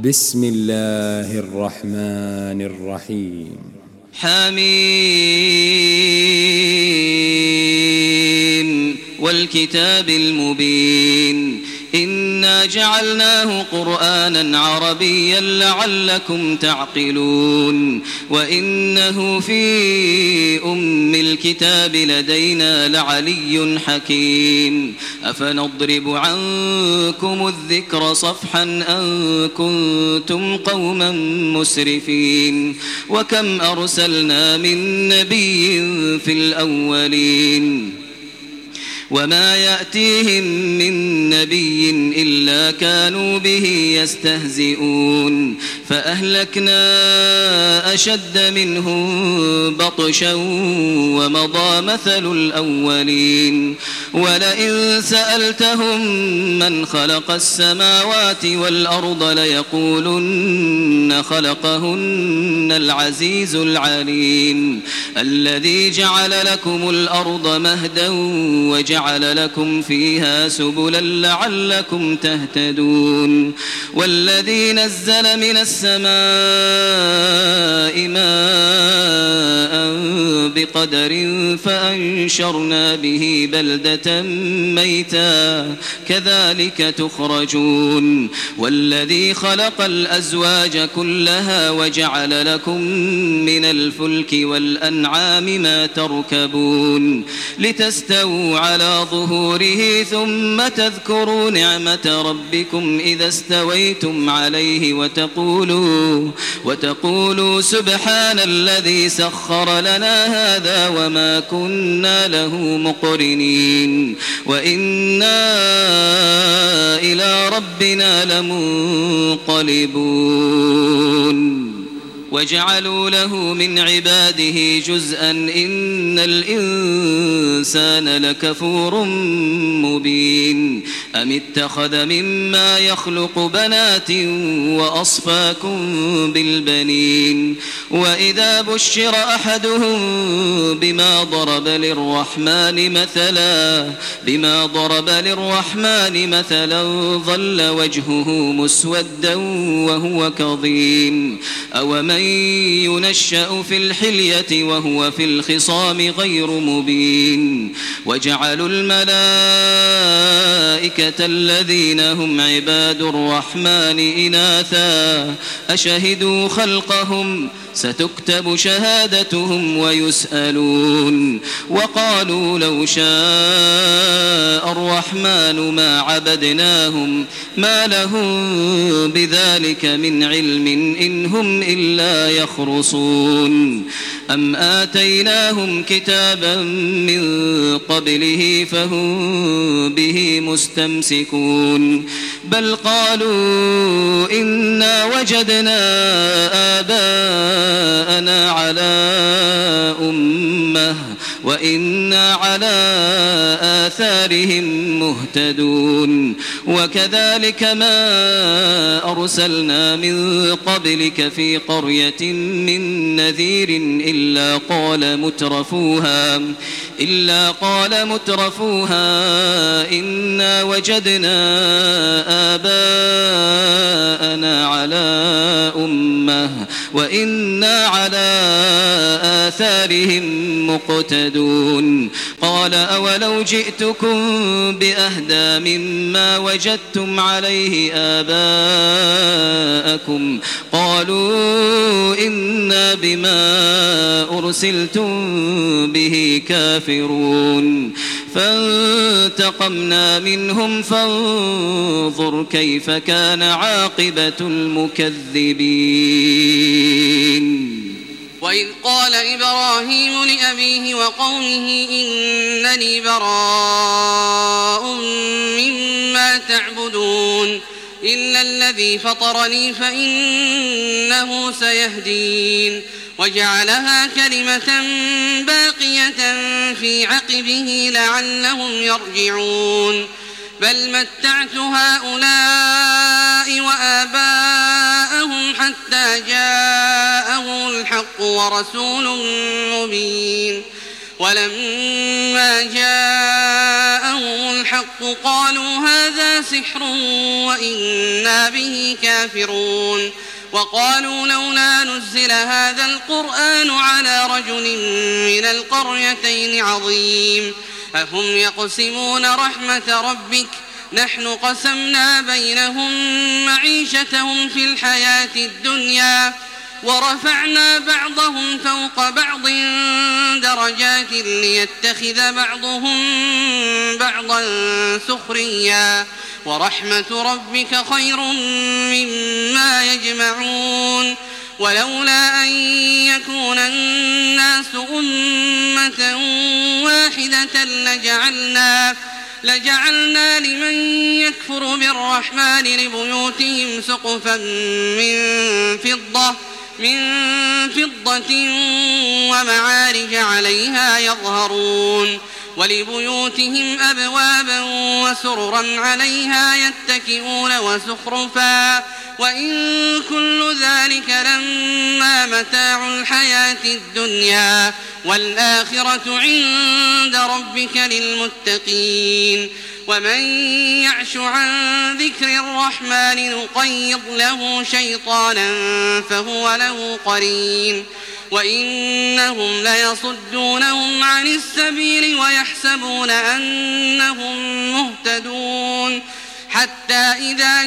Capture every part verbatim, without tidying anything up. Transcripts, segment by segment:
بسم الله الرحمن الرحيم. حميم والكتاب المبين إنا جعلناه قرآنا عربيا لعلكم تعقلون وإنه في أم الكتاب لدينا لعلي حكيم أفنضرب عنكم الذكر صفحا أن كنتم قوما مسرفين وكم أرسلنا من نبي في الأولين وما يأتيهم من نبي إلا كانوا به يستهزئون فأهلكنا أشد منهم بطشا ومضى مثل الأولين ولئن سألتهم من خلق السماوات والأرض ليقولن خلقهن العزيز العليم الذي جعل لكم الأرض مهدا وجعل جعل لكم فيها سبلا لعلكم تهتدون والذي نزل من السماء ماء بقدر فأنشرنا به بلدة ميتا كذلك تخرجون والذي خلق الأزواج كلها وجعل لكم من الفلك والأنعام ما تركبون لتستووا على ظهوره ثم تذكروا نعمة ربكم إذا استويتم عليه وتقولوا, وتقولوا سبحان الذي سخر لنا هذا وما كنا له مقرنين وإنا إلى ربنا لمنقلبون وجعلوا له من عباده جزءا إن الإنسان لكفور مبين أم اتخذ مما يخلق بنات وأصفاكم بالبنين وإذا بشر أحدهم بما ضرب للرحمن مثلا بما ضرب للرحمن مثلا ظل وجهه مسودا وهو كظيم أومن ينشأ في الحلية وهو في الخصام غير مبين وجعلوا الملائكة الذين هم عباد الرحمن إناثا أشهدوا خلقهم ستكتب شهادتهم ويسألون وقالوا لو شاء الرحمن ما عبدناهم ما لهم بذلك من علم إن هم إلا يخرصون أم آتيناهم كتابا من قبله فهم به مستمسكون بل قالوا إنا وجدنا آباءنا على أمة وإنا على آثارهم مهتدون وكذلك ما أرسلنا من قبلك في قرية من نذير إلا قال مترفوها إلا قال مترفوها إنا وجدنا آباءنا على أمة وإنا على آثارهم مقتدون قال أولو جئتكم بأهدى مما وجدتم عليه آباءكم قالوا إنا بما أرسلتم به كافرون فانتقمنا منهم فانظر كيف كان عاقبة المكذبين وإذ قال إبراهيم لأبيه وقومه إنني براء مما تعبدون إلا الذي فطرني فإنه سيهدين وجعلها كلمة باقية في عقبه لعلهم يرجعون بل متعت هؤلاء وآباءهم حتى جاءهم الحق ورسول مبين ولما جاءهم الحق الحق قالوا هذا سحر وإنا به كافرون وقالوا لولا نزل هذا القرآن على رجل من القريتين عظيم أهم يقسمون رحمة ربك نحن قسمنا بينهم معيشتهم في الحياة الدنيا ورفعنا بعضهم فوق بعض درجات ليتخذ بعضهم بعضا سخريا ورحمة ربك خير مما يجمعون ولولا أن يكون الناس أمة واحدة لجعلنا لجعلنا لمن يكفر بالرحمن لبيوتهم سقفا من فضة من فضة ومعارج عليها يظهرون ولبيوتهم أبوابا وسررا عليها يتكئون وزخرفا وإن كل ذلك لما متاع الحياة الدنيا والآخرة عند ربك للمتقين ومن يعش عن ذكر الرحمن نقيض له شيطانا فهو له قرين وإنهم ليصدونهم عن السبيل ويحسبون أنهم مهتدون حتى إذا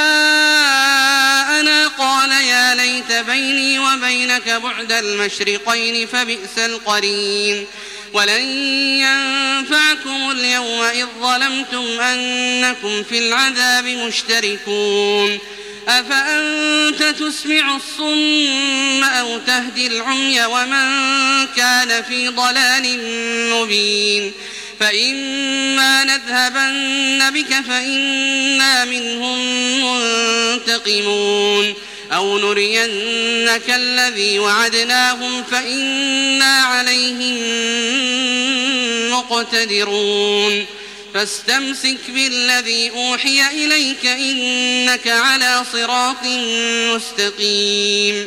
جاءنا قال يا ليت بيني وبينك بعد المشرقين فبئس القرين ولن ينفعكم اليوم إذ ظلمتم أنكم في العذاب مشتركون أفأنت تسمع الصم أو تهدي العمي ومن كان في ضلال مبين فإما نذهبن بك فإنا منهم منتقمون أو نرينك الذي وعدناهم فإنا عليهم مقتدرون فاستمسك بالذي أوحي إليك إنك على صراط مستقيم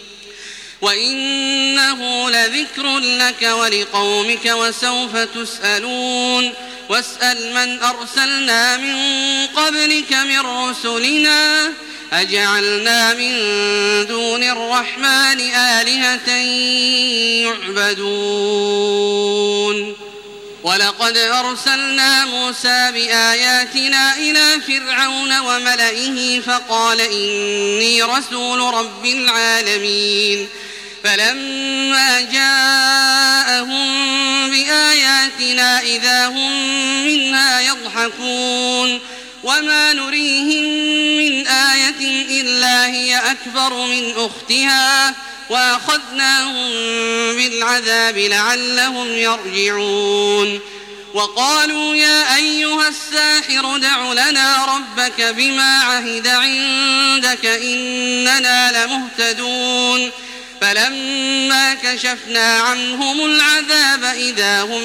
وإنه لذكر لك ولقومك وسوف تسألون واسأل من أرسلنا من قبلك من رسلنا أجعلنا من دون الرحمن آلهة يعبدون ولقد أرسلنا موسى بآياتنا إلى فرعون وملئه فقال إني رسول رب العالمين فلما جاءهم بآياتنا إذا هم منها يضحكون وما نريهم من آية إلا هي أكبر من أختها وأخذناهم بالعذاب لعلهم يرجعون وقالوا يا أيها الساحر دع لنا ربك بما عهد عندك إننا لمهتدون فلما كشفنا عنهم العذاب إذا هم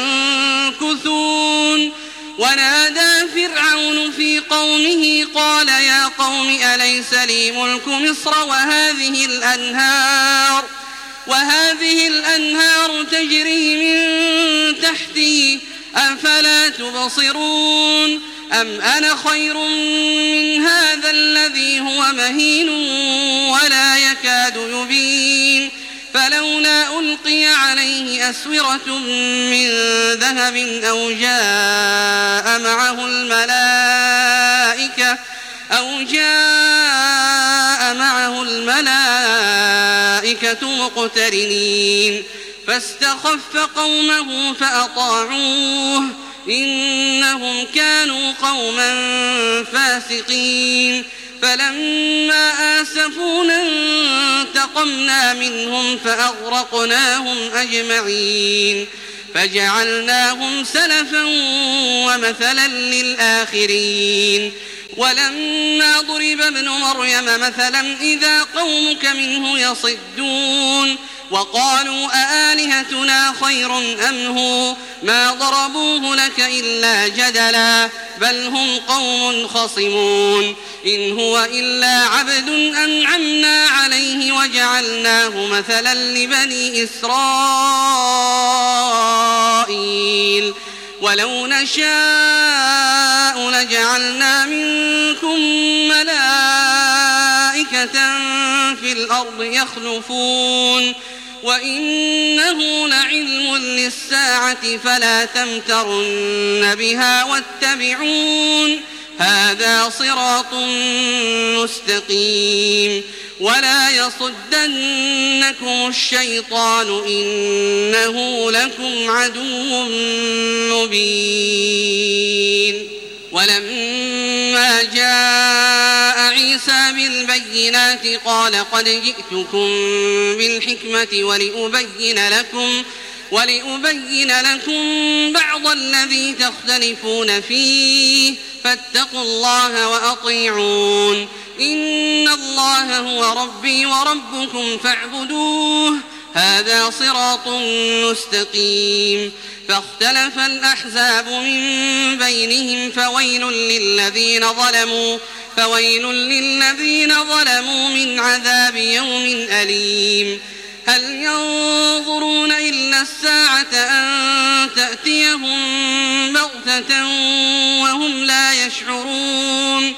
ينكثون ونادى فرعون في قومه قال يا قوم أليس لي ملك مصر وهذه الأنهار وهذه الأنهار تجري من تحتي أفلا تبصرون أم أنا خير من هذا الذي هو مهين ولا يكاد يبين فلولا ألقي عليه أسورة من ذهب أو جاء معه الملائكة أو جاء معه الملائكة مقترنين فاستخف قومه فأطاعوه إنهم كانوا قوما فاسقين فلما آسفونا انتقمنا منهم فأغرقناهم أجمعين فجعلناهم سلفا ومثلا للآخرين ولما ضرب ابن مريم مثلا إذا قومك منه يصدون وقالوا أآلهتنا خير أم هو ما ضربوه لك إلا جدلا بل هم قوم خصمون إن هو إلا عبد أنعمنا عليه وجعلناه مثلا لبني إسرائيل ولو نشاء لجعلنا منكم ملائكة في الأرض يخلفون وإنه لعلم للساعة فلا تمترن بها واتبعون هذا صراط مستقيم ولا يصدنكم الشيطان إنه لكم عدو مبين. ولما جاء عيسى بالبينات قال قد جئتكم بالحكمة ولأبين لكم ولأبين لكم بعض الذي تختلفون فيه فاتقوا الله وأطيعون إن الله هو ربي وربكم فاعبدوه هذا صراط مستقيم. فاختلف الأحزاب من بينهم فويل للذين ظلموا فويل للذين ظلموا من عذاب يوم أليم. هل ينظرون إلا الساعة أن تأتيهم بغتة وهم لا يشعرون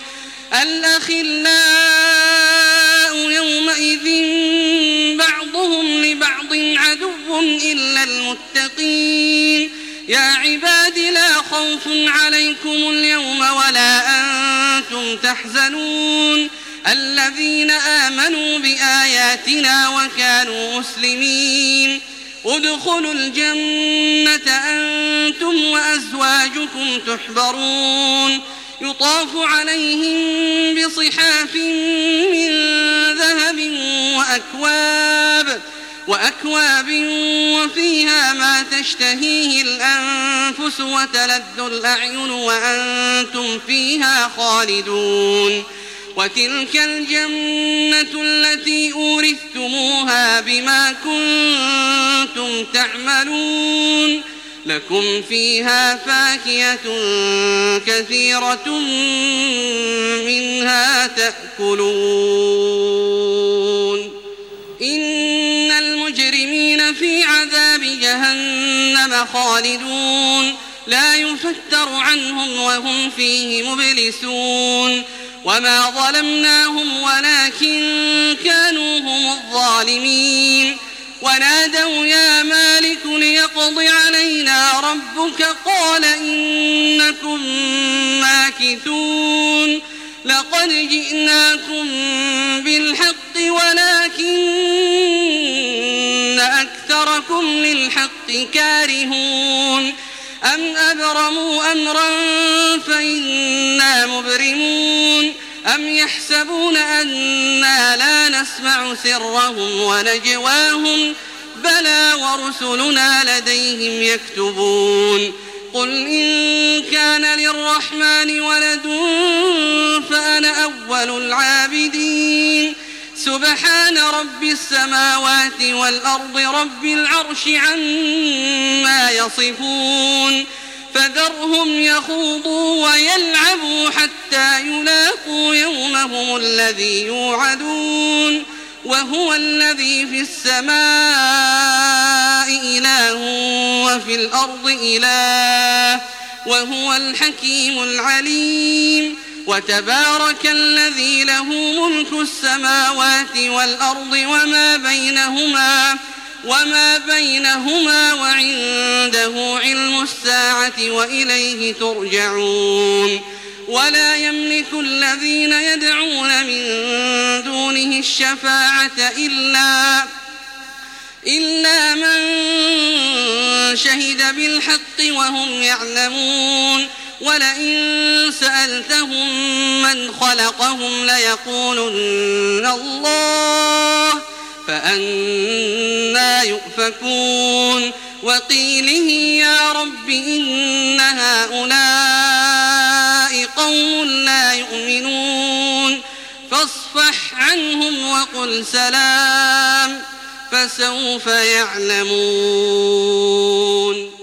الأخلاء يومئذ بعضهم لبعض عدو إلا المتقين. يا عباد لا خوف عليكم اليوم ولا أنتم تحزنون الذين آمنوا بآياتنا وكانوا مسلمين ادخلوا الجنة أنتم وأزواجكم تحبرون يطاف عليهم بصحاف من ذهب وأكواب وأكواب وفيها ما تشتهيه الأنفس وتلذ الأعين وأنتم فيها خالدون. وتلك الجنة التي أورثتموها بما كنتم تعملون لكم فيها فاكهة كثيرة منها تأكلون. إن المجرمين في عذاب جهنم خالدون لا يفتر عنهم وهم فيه مبلسون. وما ظلمناهم ولكن كانوا هم الظالمين. ونادوا يا مالك ليقض علينا ربك قال إنكم ماكثون لقد جئناكم بالحق ولكن أكثركم للحق كارهون. أم أبرموا أمرا فإنا مبرمون أم يحسبون أنا لا نسمع سرهم ونجواهم بلى ورسلنا لديهم يكتبون. قل إن كان للرحمن ولد فأنا أول العابدين سبحان رب السماوات والأرض رب العرش عما يصفون. فذرهم يخوضوا ويلعبوا حتى يلاقوا يومهم الذي يوعدون وهو الذي في السماء إله وفي الأرض إله وهو الحكيم العليم. وتبارك الذي له ملك السماوات والأرض وما بينهما وما بينهما وعنده علم الساعة وإليه ترجعون. ولا يملك الذين يدعون من دونه الشفاعة إلا إلا من شهد بالحق وهم يعلمون. ولئن سألتهم من خلقهم ليقولن الله فأنى يؤفكون. وقيله يا رب إن هؤلاء قوم لا يؤمنون فاصفح عنهم وقل سلام فسوف يعلمون.